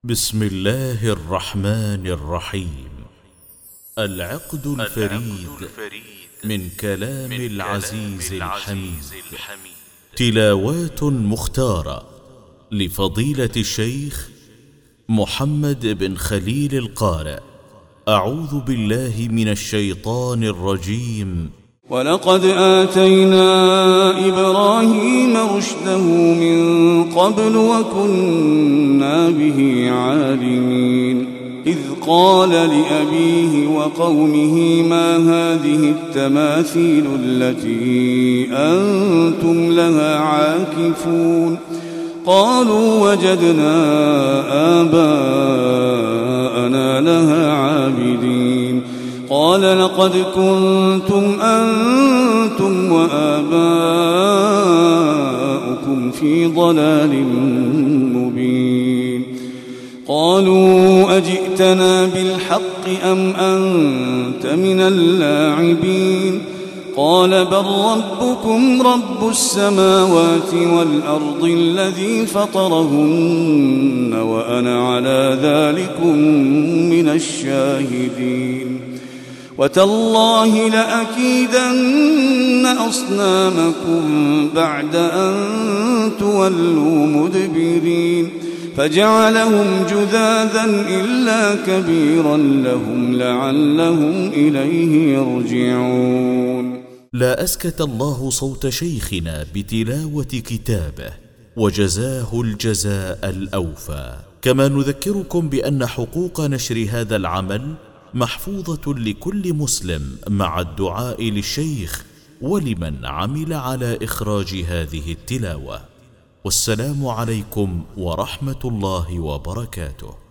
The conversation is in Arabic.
بسم الله الرحمن الرحيم. العقد الفريد من كلام العزيز الحميد. تلاوات مختارة لفضيلة الشيخ محمد بن خليل القارئ. أعوذ بالله من الشيطان الرجيم. ولقد آتينا إبراهيم رشده من قبل وكنا به عالمين. إذ قال لأبيه وقومه ما هذه التماثيل التي أنتم لها عاكفون؟ قالوا وجدنا آباءنا لها عابدين. قال لقد كنتم أنتم وآباؤكم في ضلال مبين. قالوا أجئتنا بالحق أم أنت من اللاعبين؟ قال بل ربكم رب السماوات والأرض الذي فطرهن وأنا على ذلكم من الشاهدين. وتالله لأكيدن أصنامكم بعد أن تولوا مدبرين. فجعلهم جذاذا إلا كبيرا لهم لعلهم إليه يرجعون. لا أسكت الله صوت شيخنا بتلاوة كتابه وجزاه الجزاء الأوفى. كما نذكركم بأن حقوق نشر هذا العمل محفوظة لكل مسلم مع الدعاء للشيخ ولمن عمل على إخراج هذه التلاوة. والسلام عليكم ورحمة الله وبركاته.